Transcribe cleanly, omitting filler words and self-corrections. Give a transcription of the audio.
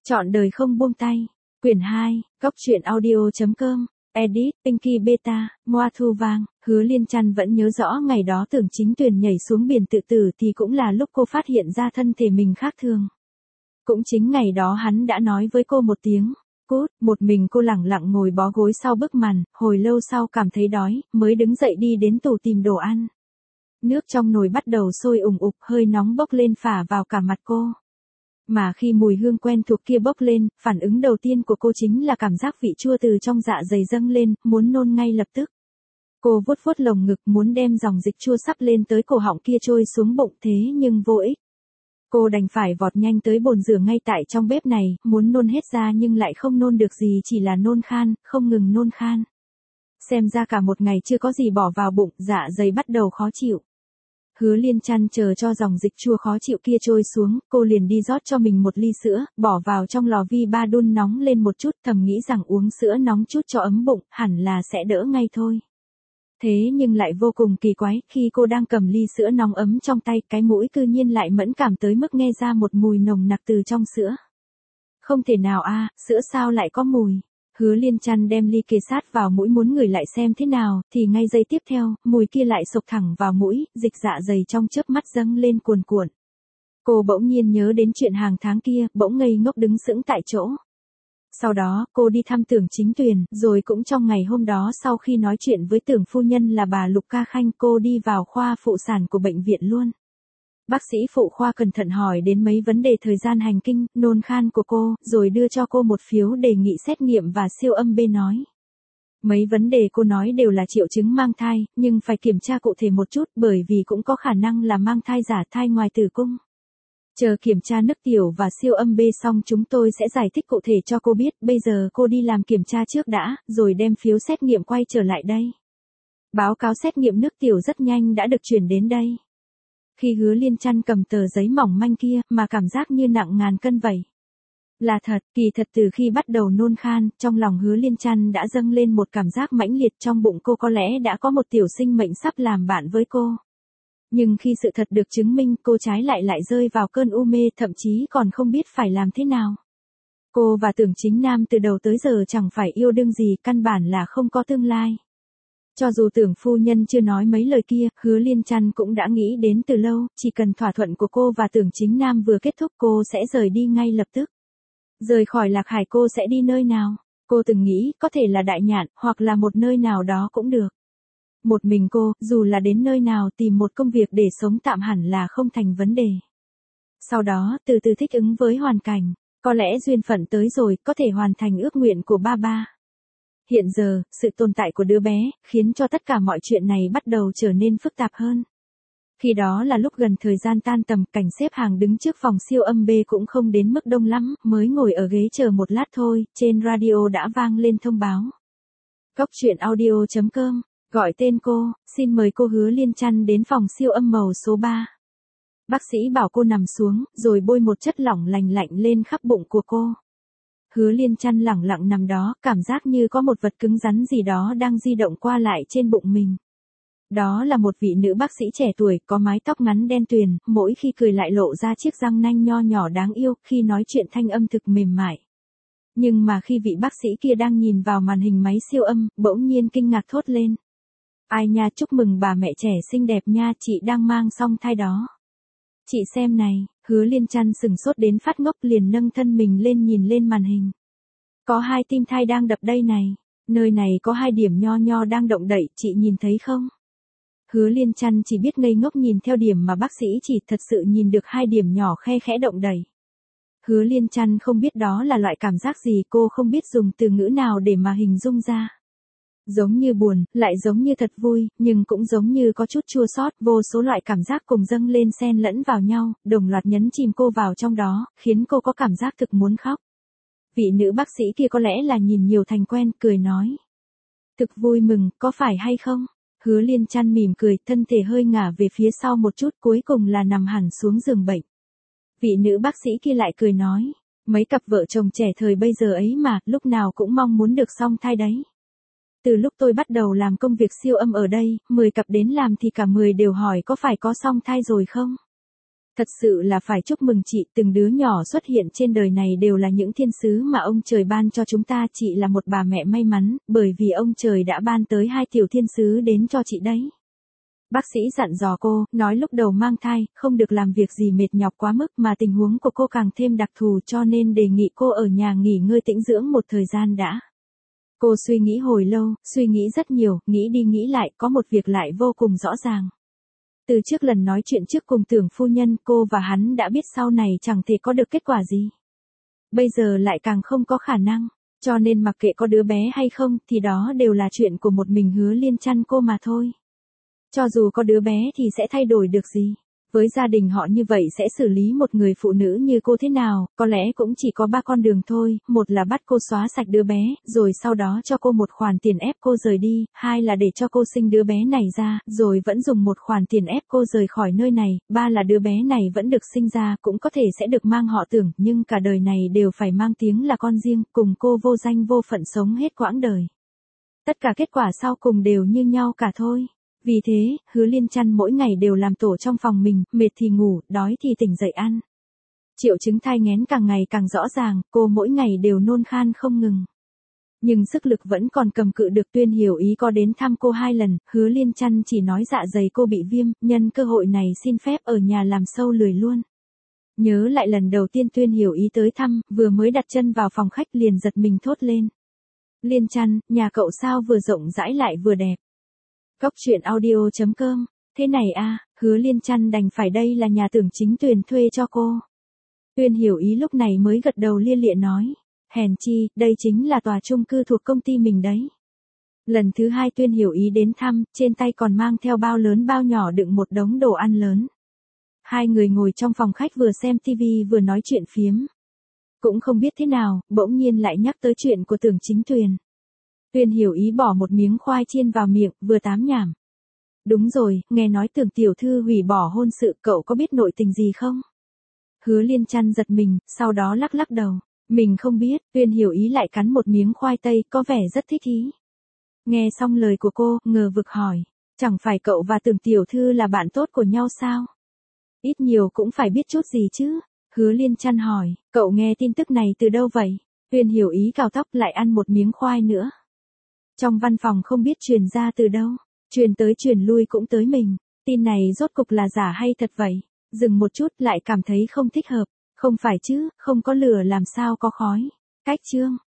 Chọn đời không buông tay. Quyển 2, Góc truyện audio.com, Edit, Pinky Beta, Moa Thu Vang. Hứa Liên Trăn vẫn nhớ rõ ngày đó Tưởng Chính Tuyền nhảy xuống biển tự tử thì cũng là lúc cô phát hiện ra thân thể mình khác thường. Cũng chính ngày đó hắn đã nói với cô một tiếng, cút, một mình cô lẳng lặng ngồi bó gối sau bức màn, hồi lâu sau cảm thấy đói, mới đứng dậy đi đến tủ tìm đồ ăn. Nước trong nồi bắt đầu sôi ủng ục, hơi nóng bốc lên phả vào cả mặt cô. Mà khi mùi hương quen thuộc kia bốc lên, phản ứng đầu tiên của cô chính là cảm giác vị chua từ trong dạ dày dâng lên, muốn nôn ngay lập tức. Cô vuốt vuốt lồng ngực muốn đem dòng dịch chua sắp lên tới cổ họng kia trôi xuống bụng thế nhưng vô ích. Cô đành phải vọt nhanh tới bồn rửa ngay tại trong bếp này, muốn nôn hết ra nhưng lại không nôn được gì, chỉ là nôn khan, không ngừng nôn khan. Xem ra cả một ngày chưa có gì bỏ vào bụng, dạ dày bắt đầu khó chịu. Hứa Liên Trăn chờ cho dòng dịch chua khó chịu kia trôi xuống, cô liền đi rót cho mình một ly sữa, bỏ vào trong lò vi ba đun nóng lên một chút, thầm nghĩ rằng uống sữa nóng chút cho ấm bụng, hẳn là sẽ đỡ ngay thôi. Thế nhưng lại vô cùng kỳ quái, khi cô đang cầm ly sữa nóng ấm trong tay, cái mũi cư nhiên lại mẫn cảm tới mức nghe ra một mùi nồng nặc từ trong sữa. Không thể nào a, sữa sao lại có mùi? Hứa Liên Trăn đem ly kề sát vào mũi muốn ngửi lại xem thế nào, thì ngay giây tiếp theo, mùi kia lại xộc thẳng vào mũi, dịch dạ dày trong chớp mắt dâng lên cuồn cuộn. Cô bỗng nhiên nhớ đến chuyện hàng tháng kia, bỗng ngây ngốc đứng sững tại chỗ. Sau đó, cô đi thăm Tưởng Chính Tuyền, rồi cũng trong ngày hôm đó sau khi nói chuyện với Tưởng phu nhân là bà Lục Ca Khanh, cô đi vào khoa phụ sản của bệnh viện luôn. Bác sĩ phụ khoa cẩn thận hỏi đến mấy vấn đề thời gian hành kinh, nôn khan của cô, rồi đưa cho cô một phiếu đề nghị xét nghiệm và siêu âm B nói. Mấy vấn đề cô nói đều là triệu chứng mang thai, nhưng phải kiểm tra cụ thể một chút bởi vì cũng có khả năng là mang thai giả, thai ngoài tử cung. Chờ kiểm tra nước tiểu và siêu âm B xong chúng tôi sẽ giải thích cụ thể cho cô biết, bây giờ cô đi làm kiểm tra trước đã, rồi đem phiếu xét nghiệm quay trở lại đây. Báo cáo xét nghiệm nước tiểu rất nhanh đã được chuyển đến đây. Khi Hứa Liên Trăn cầm tờ giấy mỏng manh kia, mà cảm giác như nặng ngàn cân vậy. Là thật, kỳ thật từ khi bắt đầu nôn khan, trong lòng Hứa Liên Trăn đã dâng lên một cảm giác mãnh liệt, trong bụng cô có lẽ đã có một tiểu sinh mệnh sắp làm bạn với cô. Nhưng khi sự thật được chứng minh, cô trái lại rơi vào cơn u mê, thậm chí còn không biết phải làm thế nào. Cô và Tưởng Chính Nam từ đầu tới giờ chẳng phải yêu đương gì, căn bản là không có tương lai. Cho dù Tưởng phu nhân chưa nói mấy lời kia, Hứa Liên Trăn cũng đã nghĩ đến từ lâu, chỉ cần thỏa thuận của cô và Tưởng Chính Nam vừa kết thúc cô sẽ rời đi ngay lập tức. Rời khỏi Lạc Hải cô sẽ đi nơi nào? Cô từng nghĩ có thể là Đại Nhạn, hoặc là một nơi nào đó cũng được. Một mình cô, dù là đến nơi nào tìm một công việc để sống tạm hẳn là không thành vấn đề. Sau đó, từ từ thích ứng với hoàn cảnh, có lẽ duyên phận tới rồi, có thể hoàn thành ước nguyện của ba. Hiện giờ, sự tồn tại của đứa bé, khiến cho tất cả mọi chuyện này bắt đầu trở nên phức tạp hơn. Khi đó là lúc gần thời gian tan tầm, cảnh xếp hàng đứng trước phòng siêu âm B cũng không đến mức đông lắm, mới ngồi ở ghế chờ một lát thôi, trên radio đã vang lên thông báo. Góc truyện audio.com, gọi tên cô, xin mời cô Hứa Liên Trăn đến phòng siêu âm màu số 3. Bác sĩ bảo cô nằm xuống, rồi bôi một chất lỏng lành lạnh lên khắp bụng của cô. Hứa Liên Trăn lẳng lặng nằm đó, cảm giác như có một vật cứng rắn gì đó đang di động qua lại trên bụng mình. Đó là một vị nữ bác sĩ trẻ tuổi, có mái tóc ngắn đen tuyền, mỗi khi cười lại lộ ra chiếc răng nanh nho nhỏ đáng yêu, khi nói chuyện thanh âm thực mềm mại. Nhưng mà khi vị bác sĩ kia đang nhìn vào màn hình máy siêu âm, bỗng nhiên kinh ngạc thốt lên. Ai nha, chúc mừng bà mẹ trẻ xinh đẹp nha, chị đang mang song thai đó. Chị xem này, Hứa Liên Trăn sừng sốt đến phát ngốc, liền nâng thân mình lên nhìn lên màn hình. Có 2 tim thai đang đập đây này, nơi này có 2 điểm nho nho đang động đậy, chị nhìn thấy không? Hứa Liên Trăn chỉ biết ngây ngốc nhìn theo điểm mà bác sĩ chỉ, thật sự nhìn được 2 điểm nhỏ khe khẽ động đẩy. Hứa Liên Trăn không biết đó là loại cảm giác gì, cô không biết dùng từ ngữ nào để mà hình dung ra. Giống như buồn, lại giống như thật vui, nhưng cũng giống như có chút chua xót, vô số loại cảm giác cùng dâng lên xen lẫn vào nhau, đồng loạt nhấn chìm cô vào trong đó, khiến cô có cảm giác thực muốn khóc. Vị nữ bác sĩ kia có lẽ là nhìn nhiều thành quen, cười nói. Thực vui mừng, có phải hay không? Hứa Liên Trăn mỉm cười, thân thể hơi ngả về phía sau một chút, cuối cùng là nằm hẳn xuống giường bệnh. Vị nữ bác sĩ kia lại cười nói. Mấy cặp vợ chồng trẻ thời bây giờ ấy mà, lúc nào cũng mong muốn được song thai đấy. Từ lúc tôi bắt đầu làm công việc siêu âm ở đây, 10 cặp đến làm thì cả 10 đều hỏi có phải có song thai rồi không? Thật sự là phải chúc mừng chị, từng đứa nhỏ xuất hiện trên đời này đều là những thiên sứ mà ông trời ban cho chúng ta, chị là một bà mẹ may mắn, bởi vì ông trời đã ban tới 2 tiểu thiên sứ đến cho chị đấy. Bác sĩ dặn dò cô, nói lúc đầu mang thai, không được làm việc gì mệt nhọc quá mức mà tình huống của cô càng thêm đặc thù cho nên đề nghị cô ở nhà nghỉ ngơi tĩnh dưỡng một thời gian đã. Cô suy nghĩ hồi lâu, suy nghĩ rất nhiều, nghĩ đi nghĩ lại, có một việc lại vô cùng rõ ràng. Từ trước lần nói chuyện trước cùng Tưởng phu nhân, cô và hắn đã biết sau này chẳng thể có được kết quả gì. Bây giờ lại càng không có khả năng, cho nên mặc kệ có đứa bé hay không thì đó đều là chuyện của một mình Hứa Liên Chăn cô mà thôi. Cho dù có đứa bé thì sẽ thay đổi được gì? Với gia đình họ như vậy sẽ xử lý một người phụ nữ như cô thế nào? Có lẽ cũng chỉ có 3 con đường thôi, một là bắt cô xóa sạch đứa bé, rồi sau đó cho cô một khoản tiền ép cô rời đi, hai là để cho cô sinh đứa bé này ra, rồi vẫn dùng một khoản tiền ép cô rời khỏi nơi này, ba là đứa bé này vẫn được sinh ra, cũng có thể sẽ được mang họ Tưởng, nhưng cả đời này đều phải mang tiếng là con riêng, cùng cô vô danh vô phận sống hết quãng đời. Tất cả kết quả sau cùng đều như nhau cả thôi. Vì thế, Hứa Liên Chăn mỗi ngày đều làm tổ trong phòng mình, mệt thì ngủ, đói thì tỉnh dậy ăn. Triệu chứng thai nghén càng ngày càng rõ ràng, cô mỗi ngày đều nôn khan không ngừng. Nhưng sức lực vẫn còn cầm cự được. Tuyên Hiểu Ý có đến thăm cô 2 lần, Hứa Liên Chăn chỉ nói dạ dày cô bị viêm, nhân cơ hội này xin phép ở nhà làm sâu lười luôn. Nhớ lại lần đầu tiên Tuyên Hiểu Ý tới thăm, vừa mới đặt chân vào phòng khách liền giật mình thốt lên. Liên Chăn, nhà cậu sao vừa rộng rãi lại vừa đẹp. Góc truyện audio.com, thế này à, Hứa Liên Chăn đành phải, đây là nhà Tưởng Chính Tuyền thuê cho cô. Tuyên Hiểu Ý lúc này mới gật đầu lia lịa nói, hèn chi, đây chính là tòa chung cư thuộc công ty mình đấy. Lần thứ 2 Tuyên Hiểu Ý đến thăm, trên tay còn mang theo bao lớn bao nhỏ đựng một đống đồ ăn lớn. Hai người ngồi trong phòng khách vừa xem tivi vừa nói chuyện phiếm. Cũng không biết thế nào, bỗng nhiên lại nhắc tới chuyện của Tưởng Chính Tuyền. Tuyên Hiểu Ý bỏ một miếng khoai chiên vào miệng, vừa tám nhảm. Đúng rồi, nghe nói Tưởng tiểu thư hủy bỏ hôn sự, cậu có biết nội tình gì không? Hứa Liên Chăn giật mình, sau đó lắc lắc đầu. Mình không biết. Tuyên Hiểu Ý lại cắn một miếng khoai tây, có vẻ rất thích ý. Nghe xong lời của cô, ngờ vực hỏi. Chẳng phải cậu và Tưởng tiểu thư là bạn tốt của nhau sao? Ít nhiều cũng phải biết chút gì chứ? Hứa Liên Chăn hỏi, cậu nghe tin tức này từ đâu vậy? Tuyên Hiểu Ý cào tóc lại ăn một miếng khoai nữa. Trong văn phòng không biết truyền ra từ đâu, truyền tới truyền lui cũng tới mình, tin này rốt cục là giả hay thật vậy? Dừng một chút lại cảm thấy không thích hợp, không phải chứ, không có lửa làm sao có khói. Cách chương